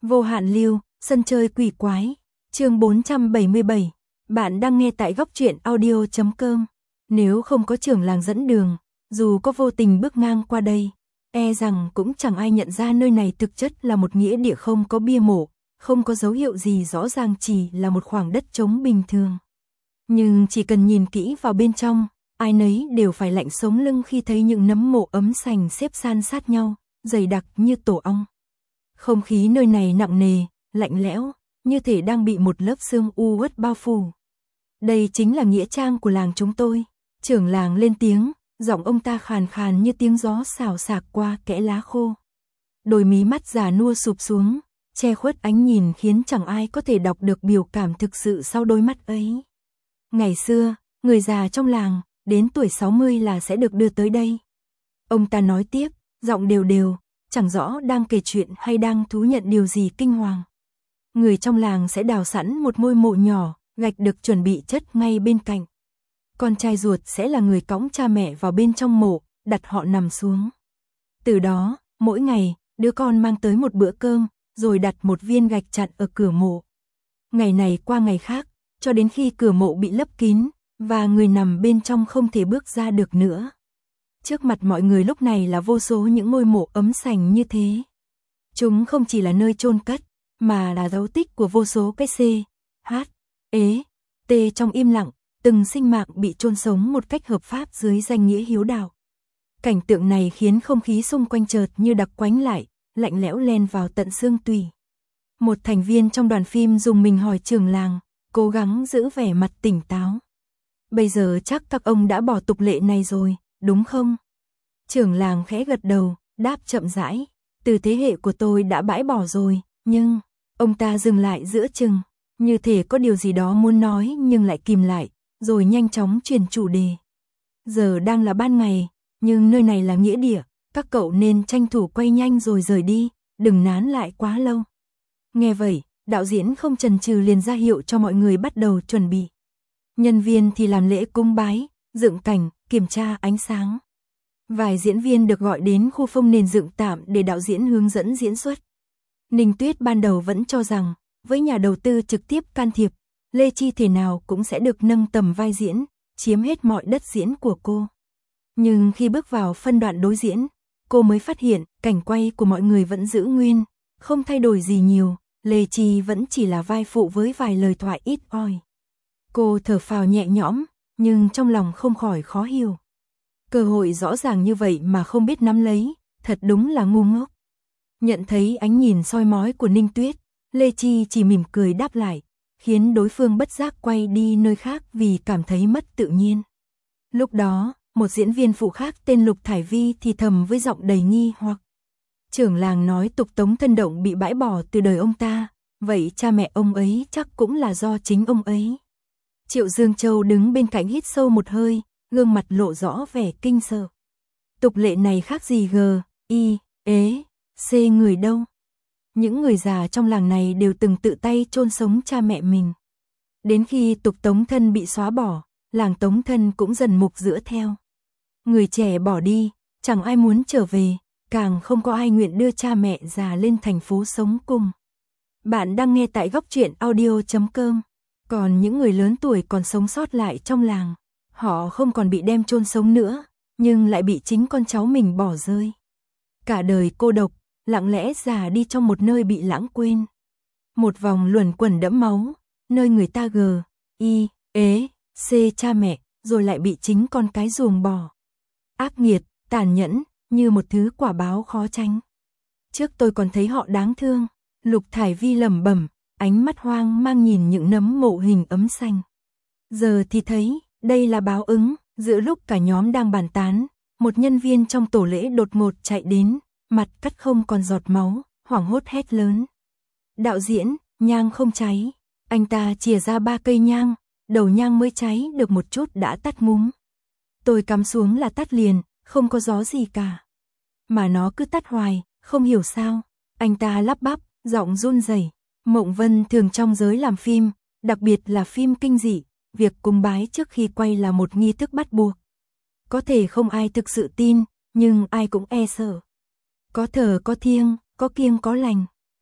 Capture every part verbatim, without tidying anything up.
Vô hạn lưu, sân chơi quỷ quái, chương bốn trăm bảy mươi bảy. Bạn đang nghe tại góc truyện audio chấm com. Nếu không có trưởng làng dẫn đường, dù có vô tình bước ngang qua đây, e rằng cũng chẳng ai nhận ra nơi này thực chất là một nghĩa địa không có bia mộ, không có dấu hiệu gì rõ ràng, chỉ là một khoảng đất trống bình thường. Nhưng chỉ cần nhìn kỹ vào bên trong, ai nấy đều phải lạnh sống lưng khi thấy những nấm mộ ấm sành xếp san sát nhau, dày đặc như tổ ong. Không khí nơi này nặng nề, lạnh lẽo, như thể đang bị một lớp sương u uất bao phủ. Đây chính là nghĩa trang của làng chúng tôi. Trưởng làng lên tiếng, giọng ông ta khàn khàn như tiếng gió xào xạc qua kẽ lá khô. Đôi mí mắt già nua sụp xuống, che khuất ánh nhìn khiến chẳng ai có thể đọc được biểu cảm thực sự sau đôi mắt ấy. Ngày xưa, người già trong làng, đến tuổi sáu mươi là sẽ được đưa tới đây. Ông ta nói tiếp, giọng đều đều, chẳng rõ đang kể chuyện hay đang thú nhận điều gì kinh hoàng. Người trong làng sẽ đào sẵn một ngôi mộ nhỏ, gạch được chuẩn bị chất ngay bên cạnh. Con trai ruột sẽ là người cõng cha mẹ vào bên trong mộ, đặt họ nằm xuống. Từ đó, mỗi ngày, đứa con mang tới một bữa cơm, rồi đặt một viên gạch chặn ở cửa mộ. Ngày này qua ngày khác, cho đến khi cửa mộ bị lấp kín, và người nằm bên trong không thể bước ra được nữa. Trước mặt mọi người lúc này là vô số những ngôi mộ ấm sành như thế. Chúng không chỉ là nơi chôn cất, mà là dấu tích của vô số cái C, H, E, T trong im lặng, từng sinh mạng bị chôn sống một cách hợp pháp dưới danh nghĩa hiếu đạo. Cảnh tượng này khiến không khí xung quanh chợt như đặc quánh lại, lạnh lẽo len vào tận xương tủy. Một thành viên trong đoàn phim dùng mình hỏi trưởng làng, cố gắng giữ vẻ mặt tỉnh táo. Bây giờ chắc các ông đã bỏ tục lệ này rồi, đúng không? Trưởng làng khẽ gật đầu, đáp chậm rãi, từ thế hệ của tôi đã bãi bỏ rồi, nhưng... Ông ta dừng lại giữa chừng, như thể có điều gì đó muốn nói nhưng lại kìm lại, rồi nhanh chóng chuyển chủ đề. Giờ đang là ban ngày, nhưng nơi này là nghĩa địa, các cậu nên tranh thủ quay nhanh rồi rời đi, đừng nán lại quá lâu. Nghe vậy, đạo diễn không chần chừ liền ra hiệu cho mọi người bắt đầu chuẩn bị. Nhân viên thì làm lễ cúng bái, dựng cảnh, kiểm tra ánh sáng. Vài diễn viên được gọi đến khu phông nền dựng tạm để đạo diễn hướng dẫn diễn xuất. Ninh Tuyết ban đầu vẫn cho rằng, với nhà đầu tư trực tiếp can thiệp, Lê Chi thể nào cũng sẽ được nâng tầm vai diễn, chiếm hết mọi đất diễn của cô. Nhưng khi bước vào phân đoạn đối diễn, cô mới phát hiện cảnh quay của mọi người vẫn giữ nguyên, không thay đổi gì nhiều, Lê Chi vẫn chỉ là vai phụ với vài lời thoại ít ỏi. Cô thở phào nhẹ nhõm, nhưng trong lòng không khỏi khó hiểu. Cơ hội rõ ràng như vậy mà không biết nắm lấy, thật đúng là ngu ngốc. Nhận thấy ánh nhìn soi mói của Ninh Tuyết, Lê Chi chỉ mỉm cười đáp lại, khiến đối phương bất giác quay đi nơi khác vì cảm thấy mất tự nhiên. Lúc đó, một diễn viên phụ khác tên Lục Thải Vi thì thầm với giọng đầy nghi hoặc. Trưởng làng nói tục Tống Thân Động bị bãi bỏ từ đời ông ta, vậy cha mẹ ông ấy chắc cũng là do chính ông ấy. Triệu Dương Châu đứng bên cạnh hít sâu một hơi, gương mặt lộ rõ vẻ kinh sợ. Tục lệ này khác gì G, I, ế. C người đâu? Những người già trong làng này đều từng tự tay chôn sống cha mẹ mình. Đến khi tục Tống Thân bị xóa bỏ, làng Tống Thân cũng dần mục rữa theo. Người trẻ bỏ đi, chẳng ai muốn trở về, càng không có ai nguyện đưa cha mẹ già lên thành phố sống cùng. Bạn đang nghe tại góc truyện audio chấm com. Còn những người lớn tuổi còn sống sót lại trong làng, họ không còn bị đem chôn sống nữa, nhưng lại bị chính con cháu mình bỏ rơi. Cả đời cô độc, lặng lẽ già đi trong một nơi bị lãng quên. Một vòng luẩn quẩn đẫm máu, nơi người ta G, I, ế, C cha mẹ, rồi lại bị chính con cái ruồng bỏ. Ác nghiệt, tàn nhẫn, như một thứ quả báo khó tránh. Trước tôi còn thấy họ đáng thương, Lục Thải Vi lẩm bẩm, ánh mắt hoang mang nhìn những nấm mộ hình ấm xanh. Giờ thì thấy, đây là báo ứng, giữa lúc cả nhóm đang bàn tán, một nhân viên trong tổ lễ đột ngột chạy đến, mặt cắt không còn giọt máu, hoảng hốt hét lớn. Đạo diễn, nhang không cháy. Anh ta chìa ra ba cây nhang, đầu nhang mới cháy được một chút đã tắt ngúm. Tôi cắm xuống là tắt liền, không có gió gì cả. Mà nó cứ tắt hoài, không hiểu sao. Anh ta lắp bắp, giọng run rẩy. Mộng Vân thường trong giới làm phim, đặc biệt là phim kinh dị, việc cúng bái trước khi quay là một nghi thức bắt buộc. Có thể không ai thực sự tin, nhưng ai cũng e sợ. Có thờ có thiêng, có kiêng có lành.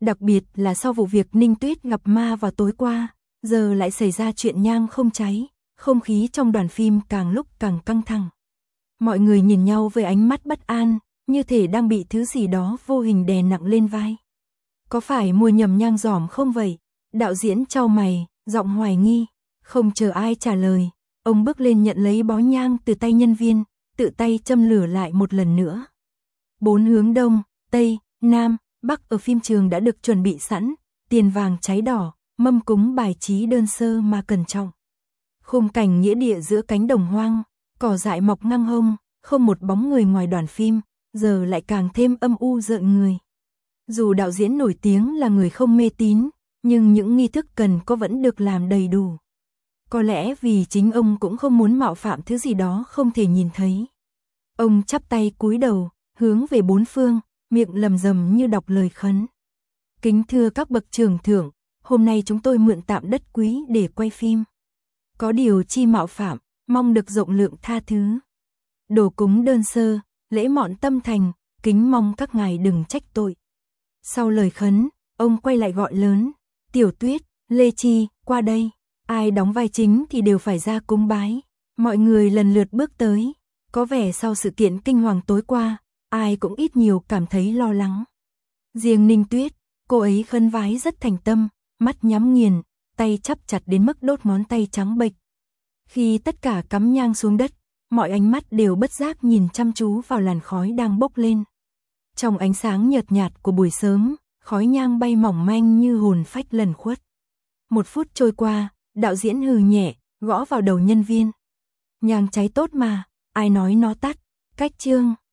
Đặc biệt là sau vụ việc Ninh Tuyết gặp ma vào tối qua, giờ lại xảy ra chuyện nhang không cháy, không khí trong đoàn phim càng lúc càng căng thẳng. Mọi người nhìn nhau với ánh mắt bất an, như thể đang bị thứ gì đó vô hình đè nặng lên vai. Có phải mua nhầm nhang giỏm không vậy? Đạo diễn chau mày, giọng hoài nghi. Không chờ ai trả lời, ông bước lên nhận lấy bó nhang từ tay nhân viên, tự tay châm lửa lại một lần nữa. Bốn hướng đông, tây, nam, bắc ở phim trường đã được chuẩn bị sẵn, tiền vàng cháy đỏ, mâm cúng bài trí đơn sơ mà cẩn trọng. Khung cảnh nghĩa địa giữa cánh đồng hoang, cỏ dại mọc ngang hông, không một bóng người ngoài đoàn phim, giờ lại càng thêm âm u rợn người. Dù đạo diễn nổi tiếng là người không mê tín, nhưng những nghi thức cần có vẫn được làm đầy đủ. Có lẽ vì chính ông cũng không muốn mạo phạm thứ gì đó không thể nhìn thấy. Ông chắp tay cúi đầu, hướng về bốn phương, miệng lầm rầm như đọc lời khấn. Kính thưa các bậc trưởng thượng, hôm nay chúng tôi mượn tạm đất quý để quay phim. Có điều chi mạo phạm, mong được rộng lượng tha thứ. Đồ cúng đơn sơ, lễ mọn tâm thành, kính mong các ngài đừng trách tội. Sau lời khấn, ông quay lại gọi lớn, Tiểu Tuyết, Lê Chi, qua đây. Ai đóng vai chính thì đều phải ra cúng bái. Mọi người lần lượt bước tới. Có vẻ sau sự kiện kinh hoàng tối qua, ai cũng ít nhiều cảm thấy lo lắng. Riêng Ninh Tuyết, cô ấy khấn vái rất thành tâm, mắt nhắm nghiền, tay chắp chặt đến mức đốt ngón tay trắng bệch. Khi tất cả cắm nhang xuống đất, mọi ánh mắt đều bất giác nhìn chăm chú vào làn khói đang bốc lên. Trong ánh sáng nhợt nhạt của buổi sớm, khói nhang bay mỏng manh như hồn phách lẩn khuất. Một phút trôi qua, đạo diễn hừ nhẹ, gõ vào đầu nhân viên. Nhang cháy tốt mà, ai nói nó tắt, cách chương.